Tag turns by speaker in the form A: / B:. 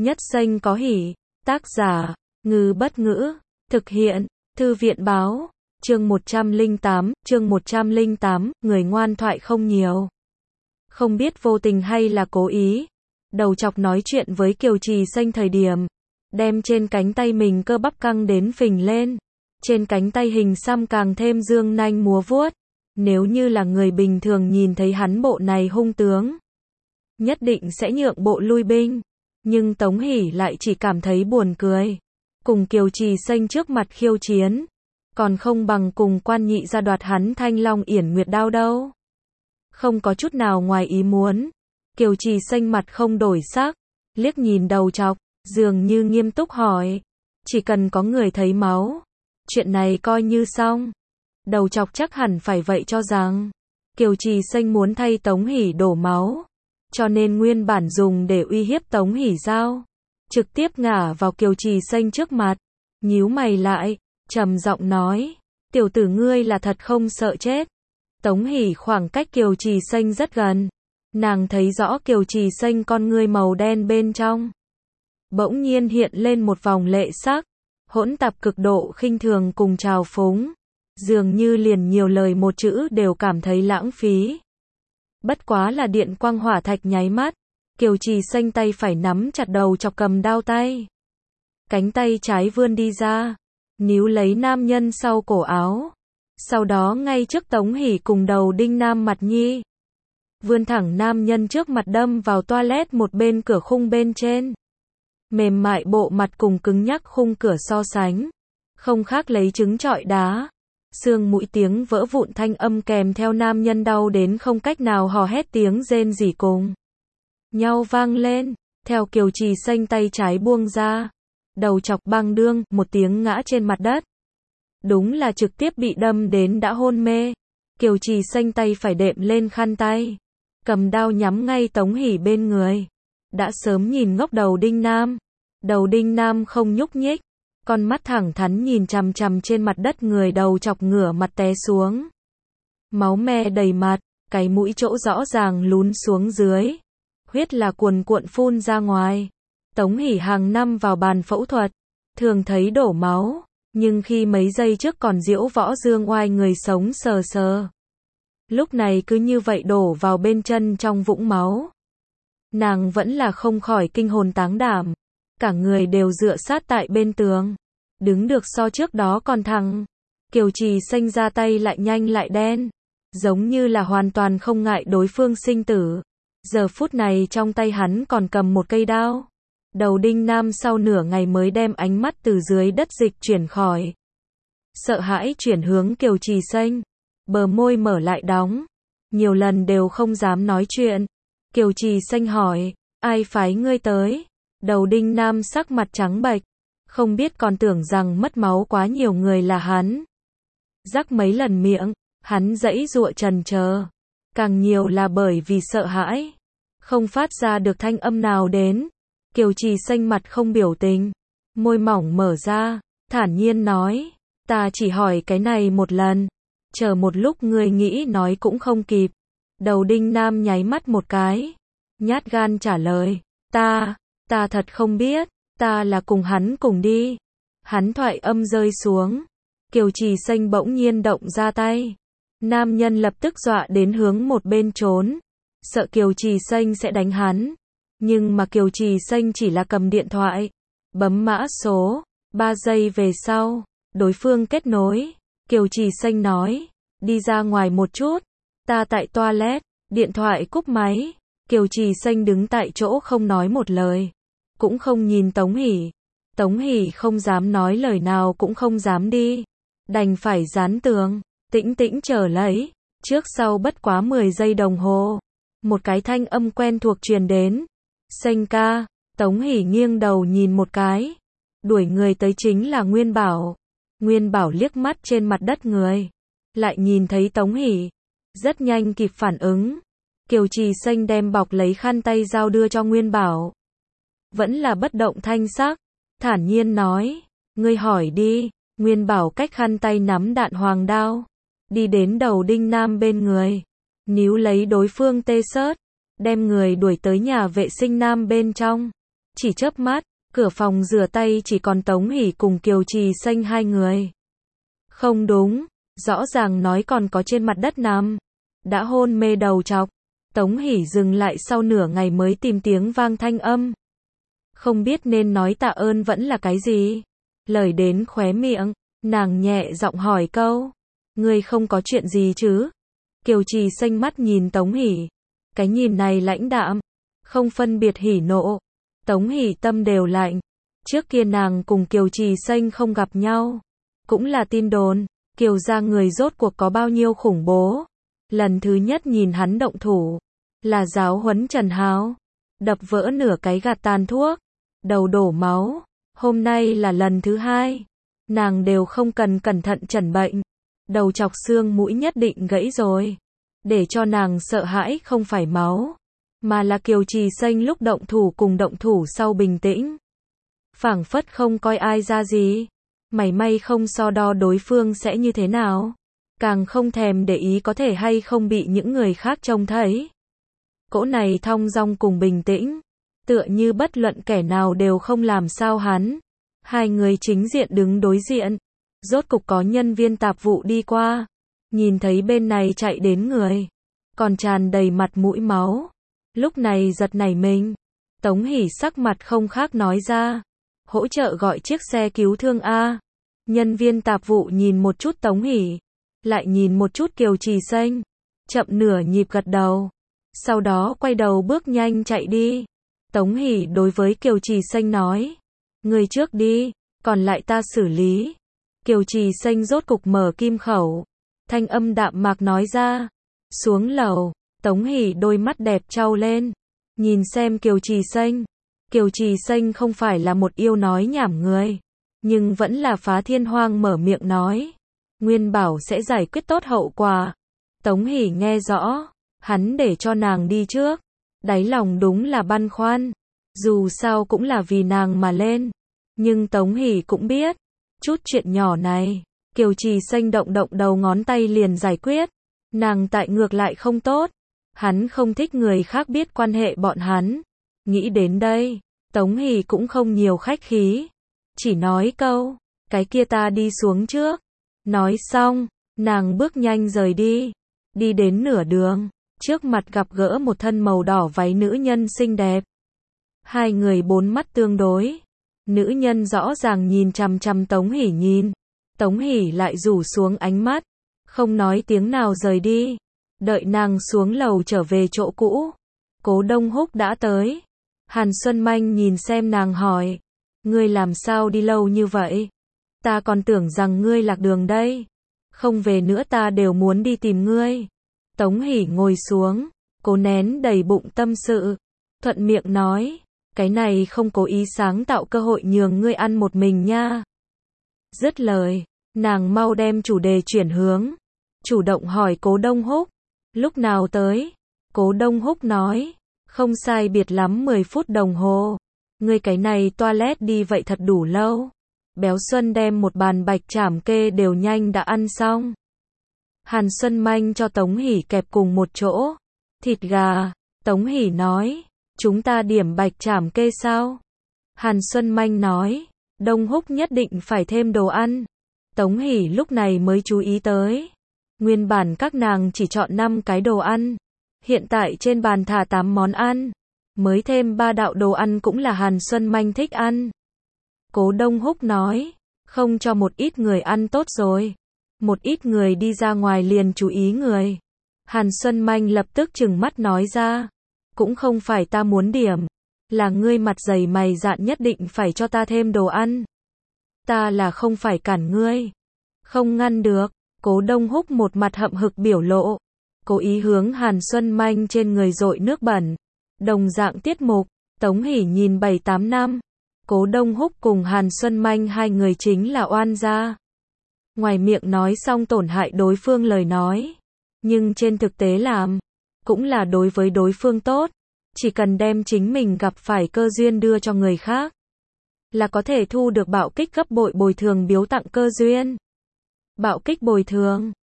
A: Nhất xanh có hỉ. Tác giả, Ngư Bất Ngữ. Thực hiện, Thư viện Báo. Chương 108, người ngoan thoại không nhiều. Không biết vô tình hay là cố ý. Đầu chọc nói chuyện với Kiều Trì Xanh thời điểm, đem trên cánh tay mình cơ bắp căng đến phình lên. Trên cánh tay hình xăm càng thêm dương nanh múa vuốt. Nếu như là người bình thường nhìn thấy hắn bộ này hung tướng, nhất định sẽ nhượng bộ lui binh. Nhưng Tống Hỷ lại chỉ cảm thấy buồn cười. Cùng Kiều Trì Xanh trước mặt khiêu chiến, còn không bằng cùng Quan Nhị ra đoạt hắn Thanh Long Yển Nguyệt đao đâu. Không có chút nào ngoài ý muốn. Kiều Trì Xanh mặt không đổi sắc, liếc nhìn đầu chọc, dường như nghiêm túc hỏi. Chỉ cần có người thấy máu, chuyện này coi như xong. Đầu chọc chắc hẳn phải vậy cho rằng Kiều Trì Xanh muốn thay Tống Hỷ đổ máu, cho nên nguyên bản dùng để uy hiếp Tống Hỷ dao, trực tiếp ngả vào Kiều Trì Xanh trước mặt, nhíu mày lại, trầm giọng nói, tiểu tử ngươi là thật không sợ chết. Tống Hỷ khoảng cách Kiều Trì Xanh rất gần, nàng thấy rõ Kiều Trì Xanh con ngươi màu đen bên trong, bỗng nhiên hiện lên một vòng lệ sắc, hỗn tạp cực độ khinh thường cùng trào phúng, dường như liền nhiều lời một chữ đều cảm thấy lãng phí. Bất quá là điện quang hỏa thạch nháy mắt, Kiều Trì Xanh tay phải nắm chặt đầu chọc cầm đao tay. Cánh tay trái vươn đi ra, níu lấy nam nhân sau cổ áo. Sau đó ngay trước Tống Hỷ cùng đầu đinh nam mặt nhi, vươn thẳng nam nhân trước mặt đâm vào toilet một bên cửa khung bên trên. Mềm mại bộ mặt cùng cứng nhắc khung cửa so sánh, không khác lấy trứng trọi đá. Xương mũi tiếng vỡ vụn thanh âm kèm theo nam nhân đau đến không cách nào hò hét tiếng rên rỉ cùng nhau vang lên. Theo Kiều Trì Xanh tay trái buông ra, đầu chọc bang đương một tiếng ngã trên mặt đất. Đúng là trực tiếp bị đâm đến đã hôn mê. Kiều Trì Xanh tay phải đệm lên khăn tay, cầm đao nhắm ngay Tống Hỷ bên người. Đã sớm nhìn ngốc đầu đinh nam. Đầu đinh nam không nhúc nhích, con mắt thẳng thắn nhìn chằm chằm trên mặt đất người đầu chọc ngửa mặt té xuống. Máu me đầy mặt, cái mũi chỗ rõ ràng lún xuống dưới. Huyết là cuồn cuộn phun ra ngoài. Tống Hỷ hàng năm vào bàn phẫu thuật, thường thấy đổ máu, nhưng khi mấy giây trước còn diễu võ dương oai người sống sờ sờ, lúc này cứ như vậy đổ vào bên chân trong vũng máu. Nàng vẫn là không khỏi kinh hồn táng đảm. Cả người đều dựa sát tại bên tường, đứng được so trước đó còn thẳng. Kiều Trì Xanh ra tay lại nhanh lại đen, giống như là hoàn toàn không ngại đối phương sinh tử. Giờ phút này trong tay hắn còn cầm một cây đao. Đầu đinh nam sau nửa ngày mới đem ánh mắt từ dưới đất dịch chuyển khỏi. Sợ hãi chuyển hướng Kiều Trì Xanh, bờ môi mở lại đóng, nhiều lần đều không dám nói chuyện. Kiều Trì Xanh hỏi, ai phái ngươi tới? Đầu đinh nam sắc mặt trắng bệch, không biết còn tưởng rằng mất máu quá nhiều người là hắn. Rắc mấy lần miệng, hắn giãy giụa trần chờ, càng nhiều là bởi vì sợ hãi, không phát ra được thanh âm nào đến. Kiều Trì Xanh mặt không biểu tình, môi mỏng mở ra, thản nhiên nói, ta chỉ hỏi cái này một lần, chờ một lúc ngươi nghĩ nói cũng không kịp. Đầu đinh nam nháy mắt một cái, nhát gan trả lời, ta thật không biết, ta là cùng hắn cùng đi. Hắn thoại âm rơi xuống, Kiều Trì Xanh bỗng nhiên động ra tay. Nam nhân lập tức dọa đến hướng một bên trốn, sợ Kiều Trì Xanh sẽ đánh hắn. Nhưng mà Kiều Trì Xanh chỉ là cầm điện thoại, bấm mã số. 3 giây về sau, đối phương kết nối. Kiều Trì Xanh nói, đi ra ngoài một chút, ta tại toilet. Điện thoại cúp máy. Kiều Trì Xanh đứng tại chỗ không nói một lời, cũng không nhìn Tống Hỷ. Tống Hỷ không dám nói lời nào cũng không dám đi, đành phải dán tường, tĩnh tĩnh chờ lấy. Trước sau bất quá 10 giây đồng hồ, một cái thanh âm quen thuộc truyền đến, Xanh ca. Tống Hỷ nghiêng đầu nhìn một cái, đuổi người tới chính là Nguyên Bảo. Nguyên Bảo liếc mắt trên mặt đất người, lại nhìn thấy Tống Hỷ, rất nhanh kịp phản ứng. Kiều Trì Xanh đem bọc lấy khăn tay dao đưa cho Nguyên Bảo, vẫn là bất động thanh sắc, thản nhiên nói, ngươi hỏi đi. Nguyên Bảo cách khăn tay nắm đạn hoàng đao, đi đến đầu đinh nam bên người, níu lấy đối phương tê xớt, đem người đuổi tới nhà vệ sinh nam bên trong. Chỉ chớp mắt, cửa phòng rửa tay chỉ còn Tống Hỷ cùng Kiều Trì Xanh hai người. Không đúng, rõ ràng nói còn có trên mặt đất nằm, đã hôn mê đầu trọc. Tống Hỷ dừng lại sau nửa ngày mới tìm tiếng vang thanh âm. Không biết nên nói tạ ơn vẫn là cái gì. Lời đến khóe miệng, nàng nhẹ giọng hỏi câu. Ngươi không có chuyện gì chứ? Kiều Trì Xanh mắt nhìn Tống Hỷ. Cái nhìn này lãnh đạm, không phân biệt hỉ nộ. Tống Hỷ tâm đều lạnh. Trước kia nàng cùng Kiều Trì Xanh không gặp nhau. Cũng là tin đồn, Kiều gia người rốt cuộc có bao nhiêu khủng bố. Lần thứ nhất nhìn hắn động thủ, là giáo huấn Trần Hào. Đập vỡ nửa cái gạt tàn thuốc, đầu đổ máu. Hôm nay là lần thứ hai, nàng đều không cần cẩn thận chẩn bệnh. Đầu chọc xương mũi nhất định gãy rồi. Để cho nàng sợ hãi không phải máu, mà là Kiều Trì Xanh lúc động thủ cùng động thủ sau bình tĩnh. Phảng phất không coi ai ra gì. Mảy may không so đo đối phương sẽ như thế nào. Càng không thèm để ý có thể hay không bị những người khác trông thấy. Cỗ này thong dong cùng bình tĩnh, tựa như bất luận kẻ nào đều không làm sao hắn. Hai người chính diện đứng đối diện. Rốt cục có nhân viên tạp vụ đi qua. Nhìn thấy bên này chạy đến người, còn tràn đầy mặt mũi máu. Lúc này giật nảy mình. Tống Hỷ sắc mặt không khác nói ra. Hỗ trợ gọi chiếc xe cứu thương A. Nhân viên tạp vụ nhìn một chút Tống Hỷ, lại nhìn một chút Kiều Trì Xanh, chậm nửa nhịp gật đầu. Sau đó quay đầu bước nhanh chạy đi. Tống Hỷ đối với Kiều Trì Xanh nói. Người trước đi, còn lại ta xử lý. Kiều Trì Xanh rốt cục mở kim khẩu. Thanh âm đạm mạc nói ra. Xuống lầu, Tống Hỷ đôi mắt đẹp trao lên. Nhìn xem Kiều Trì Xanh. Kiều Trì Xanh không phải là một yêu nói nhảm người, nhưng vẫn là phá thiên hoang mở miệng nói. Nguyên bảo sẽ giải quyết tốt hậu quả. Tống Hỷ nghe rõ, hắn để cho nàng đi trước. Đáy lòng đúng là băn khoăn. Dù sao cũng là vì nàng mà lên. Nhưng Tống Hỷ cũng biết, chút chuyện nhỏ này, Kiều Trì Xanh động động đầu ngón tay liền giải quyết. Nàng tại ngược lại không tốt. Hắn không thích người khác biết quan hệ bọn hắn. Nghĩ đến đây, Tống Hỷ cũng không nhiều khách khí. Chỉ nói câu, cái kia ta đi xuống trước. Nói xong, nàng bước nhanh rời đi. Đi đến nửa đường, trước mặt gặp gỡ một thân màu đỏ váy nữ nhân xinh đẹp. Hai người bốn mắt tương đối. Nữ nhân rõ ràng nhìn chằm chằm Tống Hỷ nhìn. Tống Hỷ lại rủ xuống ánh mắt, không nói tiếng nào rời đi. Đợi nàng xuống lầu trở về chỗ cũ, Cố Đông Húc đã tới. Hàn Xuân Manh nhìn xem nàng hỏi. Ngươi làm sao đi lâu như vậy? Ta còn tưởng rằng ngươi lạc đường đây. Không về nữa ta đều muốn đi tìm ngươi. Tống Hỷ ngồi xuống, cố nén đầy bụng tâm sự. Thuận miệng nói. Cái này không cố ý sáng tạo cơ hội nhường ngươi ăn một mình nha. Dứt lời, nàng mau đem chủ đề chuyển hướng. Chủ động hỏi Cố Đông Húc. Lúc nào tới? Cố Đông Húc nói. Không sai biệt lắm 10 phút đồng hồ. Ngươi cái này toilet đi vậy thật đủ lâu. Béo Xuân đem một bàn bạch trảm kê đều nhanh đã ăn xong. Hàn Xuân Manh cho Tống Hỷ kẹp cùng một chỗ. Thịt gà. Tống Hỷ nói. Chúng ta điểm bạch trảm kê sao? Hàn Xuân Manh nói. Đông Húc nhất định phải thêm đồ ăn. Tống Hỷ lúc này mới chú ý tới. Nguyên bản các nàng chỉ chọn 5 cái đồ ăn. Hiện tại trên bàn thả 8 món ăn. Mới thêm 3 đạo đồ ăn cũng là Hàn Xuân Manh thích ăn. Cố Đông Húc nói. Không cho một ít người ăn tốt rồi. Một ít người đi ra ngoài liền chú ý người. Hàn Xuân Manh lập tức trừng mắt nói ra. Cũng không phải ta muốn điểm. Là ngươi mặt dày mày dạn nhất định phải cho ta thêm đồ ăn. Ta là không phải cản ngươi. Không ngăn được. Cố Đông Húc một mặt hậm hực biểu lộ. Cố ý hướng Hàn Xuân Manh trên người dội nước bẩn. Đồng dạng tiết mục, Tống Hỷ nhìn 7-8 năm. Cố Đông Húc cùng Hàn Xuân Manh hai người chính là oan gia. Ngoài miệng nói xong tổn hại đối phương lời nói. Nhưng trên thực tế làm, cũng là đối với đối phương tốt. Chỉ cần đem chính mình gặp phải cơ duyên đưa cho người khác, là có thể thu được bạo kích gấp bội bồi thường biếu tặng cơ duyên. Bạo kích bồi thường.